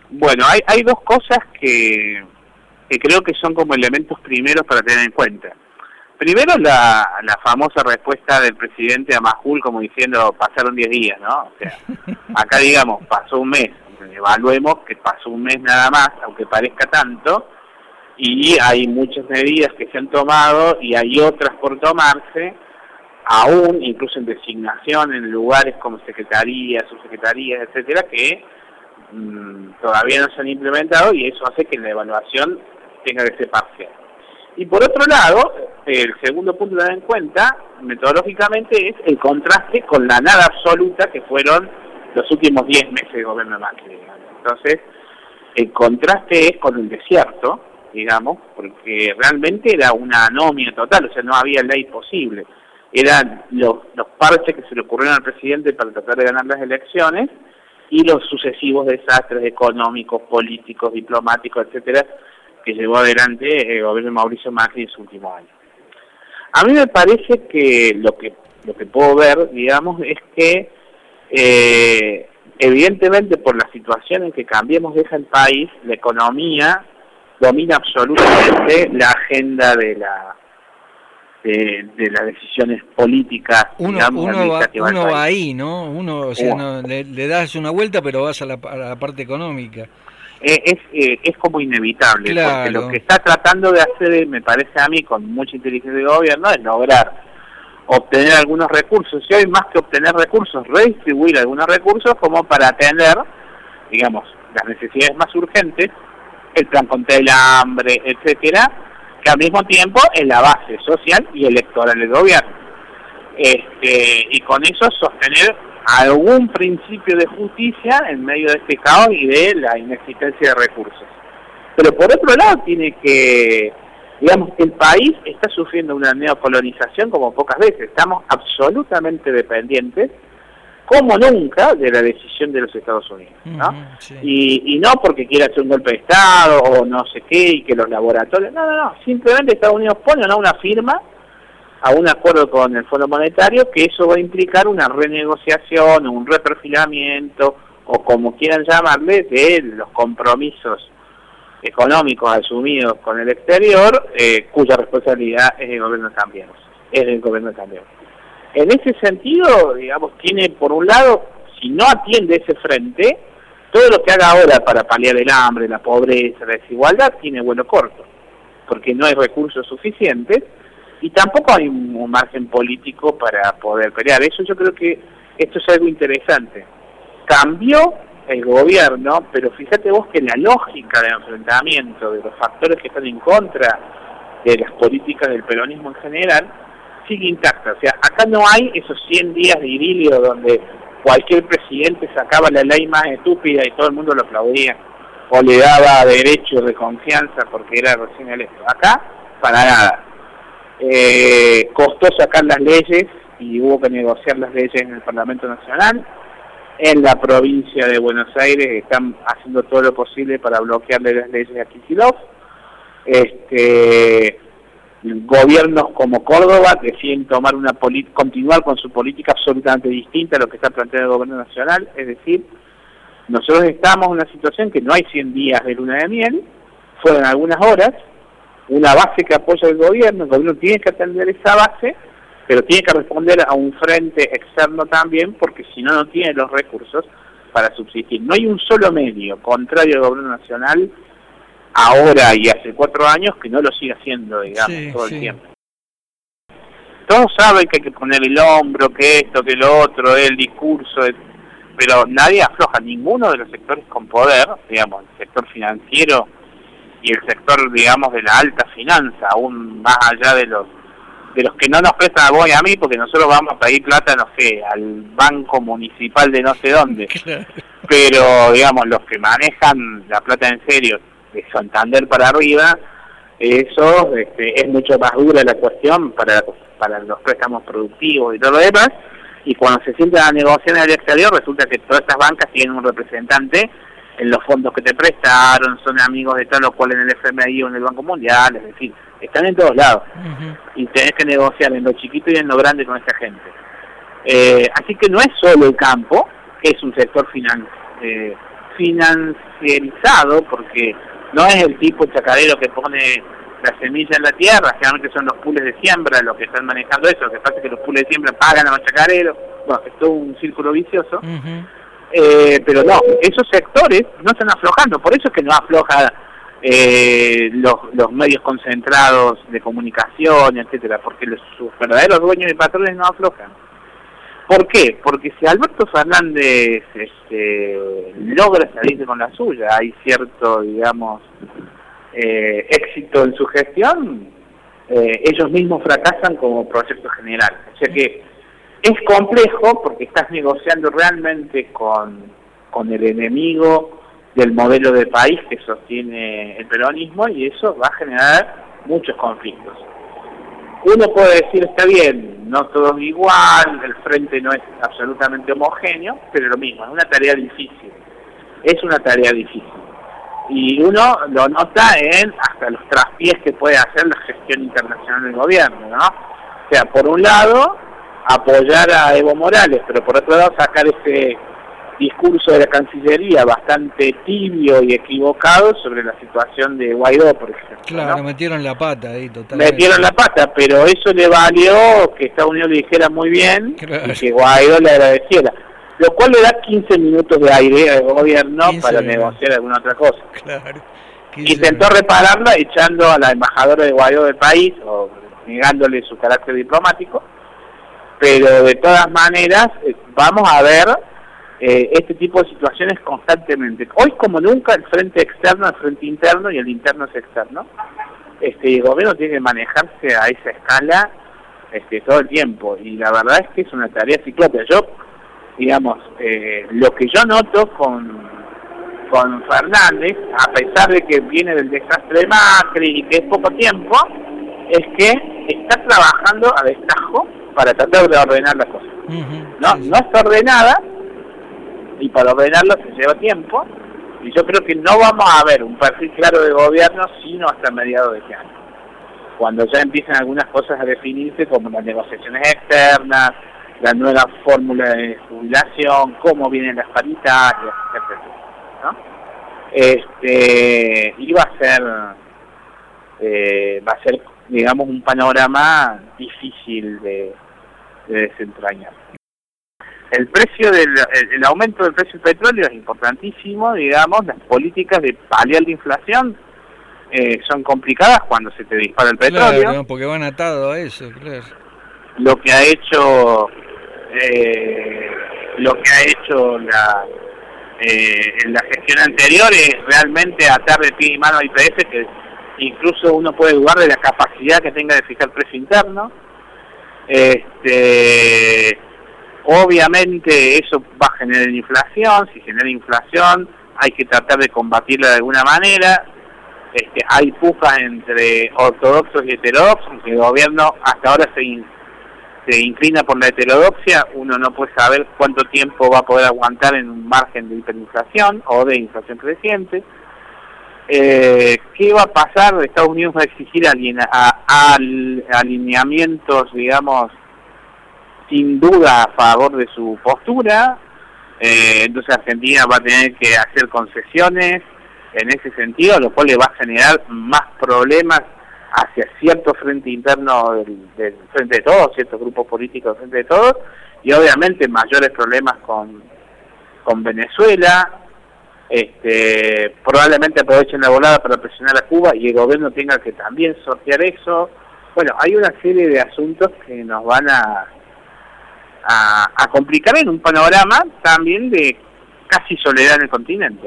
Bueno, hay dos cosas que creo que son como elementos primeros para tener en cuenta. Primero, la famosa respuesta del presidente a Majul como diciendo, pasaron 10 días, ¿no? O sea, acá digamos, pasó un mes, evaluemos que pasó un mes nada más, aunque parezca tanto, y hay muchas medidas que se han tomado y hay otras por tomarse, aún incluso en designación en lugares como secretarías, subsecretarías, etcétera, que todavía no se han implementado, y eso hace que la evaluación tenga que ser parcial. Y por otro lado, el segundo punto a tener en cuenta, metodológicamente, es el contraste con la nada absoluta que fueron los últimos 10 meses de gobierno de Macri. Entonces, el contraste es con el desierto, digamos, porque realmente era una anomia total, o sea, no había ley posible. Eran los parches que se le ocurrieron al presidente para tratar de ganar las elecciones y los sucesivos desastres económicos, políticos, diplomáticos, etcétera, que llevó adelante el gobierno de Mauricio Macri en su último año. A mí me parece que lo que puedo ver, digamos, es que evidentemente por la situación en que Cambiemos deja el país, la economía domina absolutamente la agenda de las decisiones políticas, digamos, administrativas. Uno va ahí, ¿no? Uno, o sea, no, le das una vuelta, pero vas a la parte económica. Es como inevitable, claro. Porque lo que está tratando de hacer, me parece a mí, con mucha inteligencia de gobierno, es lograr obtener algunos recursos, y hoy más que obtener recursos, redistribuir algunos recursos como para atender, digamos, las necesidades más urgentes, el plan contra el hambre, etcétera, que al mismo tiempo es la base social y electoral del gobierno. Y con eso sostener algún principio de justicia en medio de este caos y de la inexistencia de recursos. Pero por otro lado tiene que, digamos, el país está sufriendo una neocolonización como pocas veces. Estamos absolutamente dependientes, como nunca, de la decisión de los Estados Unidos, ¿no? Sí. Y no porque quiera hacer un golpe de Estado o no sé qué, y que los laboratorios... No. Simplemente Estados Unidos pone una firma a un acuerdo con el Fondo Monetario, que eso va a implicar una renegociación, un reperfilamiento, o como quieran llamarle, de los compromisos económicos asumidos con el exterior, cuya responsabilidad es del gobierno también. En ese sentido, digamos, tiene por un lado, si no atiende ese frente, todo lo que haga ahora para paliar el hambre, la pobreza, la desigualdad, tiene vuelo corto, porque no hay recursos suficientes, y tampoco hay un margen político para poder pelear. Eso yo creo que esto es algo interesante. Cambió el gobierno, pero fíjate vos que la lógica de enfrentamiento de los factores que están en contra de las políticas del peronismo en general sigue intacta. O sea, acá no hay esos 100 días de idilio donde cualquier presidente sacaba la ley más estúpida y todo el mundo lo aplaudía o le daba derechos de confianza porque era recién electo. Acá, para nada. Costó sacar las leyes y hubo que negociar las leyes en el Parlamento Nacional. En la provincia de Buenos Aires están haciendo todo lo posible para bloquearle las leyes a Kicillof. Gobiernos como Córdoba deciden tomar continuar con su política absolutamente distinta a lo que está planteando el gobierno nacional. Es decir, nosotros estamos en una situación que no hay 100 días de luna de miel, fueron algunas horas, una base que apoya el gobierno tiene que atender esa base, pero tiene que responder a un frente externo también, porque si no, no tiene los recursos para subsistir. No hay un solo medio, contrario al gobierno nacional, ahora y hace 4 años, que no lo siga haciendo, digamos, todo el tiempo. Todos saben que hay que poner el hombro, que esto, que lo otro, el discurso, pero nadie afloja. Ninguno de los sectores con poder, digamos, el sector financiero y el sector, digamos, de la alta finanza, aún más allá de los que no nos prestan a vos y a mí, porque nosotros vamos a pedir plata, no sé, al banco municipal de no sé dónde. Claro. Pero, digamos, los que manejan la plata en serio, de Santander para arriba, eso es mucho más dura la cuestión para los préstamos productivos y todo lo demás, y cuando se sientan a negociar en el exterior, resulta que todas estas bancas tienen un representante en los fondos que te prestaron, son amigos de tal o cual en el FMI o en el Banco Mundial, es decir, están en todos lados. Y tenés que negociar en lo chiquito y en lo grande con esta gente. Así que no es solo el campo, que es un sector financiarizado, porque no es el tipo chacarero que pone la semilla en la tierra, generalmente son los pools de siembra los que están manejando eso. Lo que pasa es que los pools de siembra pagan a los chacareros, bueno, es todo un círculo vicioso. Pero no, esos sectores no están aflojando, por eso es que no afloja los medios concentrados de comunicación, etcétera, porque sus verdaderos dueños y patrones no aflojan. ¿Por qué? Porque si Alberto Fernández logra salirse con la suya, hay cierto, digamos, éxito en su gestión, ellos mismos fracasan como proyecto general. O sea que es complejo porque estás negociando realmente con el enemigo del modelo de país que sostiene el peronismo, y eso va a generar muchos conflictos. Uno puede decir, está bien, no todo es igual, el frente no es absolutamente homogéneo, pero lo mismo, es una tarea difícil. Es una tarea difícil. Y uno lo nota en hasta los traspiés que puede hacer la gestión internacional del gobierno, ¿no? O sea, por un lado, apoyar a Evo Morales, pero por otro lado sacar ese discurso de la Cancillería bastante tibio y equivocado sobre la situación de Guaidó, por ejemplo. Claro, ¿no? Metieron la pata ahí totalmente. Metieron la pata, pero eso le valió que Estados Unidos le dijera muy bien, claro, y que Guaidó le agradeciera. Lo cual le da 15 minutos de aire al gobierno para negociar alguna otra cosa. Claro. Intentó repararla echando a la embajadora de Guaidó del país, o negándole su carácter diplomático, pero de todas maneras vamos a ver este tipo de situaciones constantemente. Hoy como nunca el frente externo, el frente interno, y el interno es externo. El gobierno tiene que manejarse a esa escala todo el tiempo, y la verdad es que es una tarea ciclópea. Yo, digamos, lo que yo noto con Fernández, a pesar de que viene del desastre de Macri y que es poco tiempo, es que está trabajando a destajo para tratar de ordenar las cosas. No está ordenada, y para ordenarlo se lleva tiempo, y yo creo que no vamos a ver un perfil claro de gobierno sino hasta mediados de este año, cuando ya empiezan algunas cosas a definirse, como las negociaciones externas, la nueva fórmula de jubilación, cómo vienen las paritarias, etcétera, ¿no? Y va a ser, digamos, un panorama difícil de desentrañar. El aumento del precio del petróleo es importantísimo, digamos. Las políticas de paliar la inflación son complicadas cuando se te dispara el petróleo. Claro, porque van atados a eso, claro. Lo que ha hecho en la gestión anterior es realmente atar de pie y mano a IPF, que incluso uno puede dudar de la capacidad que tenga de fijar precio interno. Obviamente eso va a generar inflación. Si genera inflación hay que tratar de combatirla de alguna manera. Hay pujas entre ortodoxos y heterodoxos, que el gobierno hasta ahora se inclina por la heterodoxia. Uno no puede saber cuánto tiempo va a poder aguantar en un margen de hiperinflación o de inflación creciente. ¿Qué va a pasar? Estados Unidos va a exigir alineamientos, digamos, sin duda a favor de su postura. Entonces Argentina va a tener que hacer concesiones en ese sentido, lo cual le va a generar más problemas hacia cierto frente interno del frente de todos, ciertos grupos políticos del frente de todos, y obviamente mayores problemas con Venezuela. Probablemente aprovechen la volada para presionar a Cuba y el gobierno tenga que también sortear eso. Bueno, hay una serie de asuntos que nos van a complicar en un panorama también de casi soledad en el continente.